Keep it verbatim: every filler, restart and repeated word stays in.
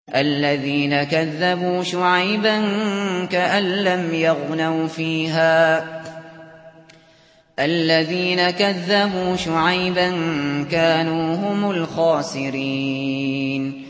الذين كذبوا شعيبا كأن لم يغنوا فيها الذين كذبوا شعيبا كانوا هم الخاسرين